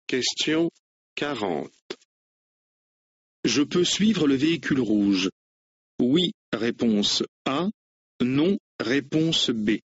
Question 40. Je peux suivre le véhicule rouge. Oui, réponse A. Non, réponse B.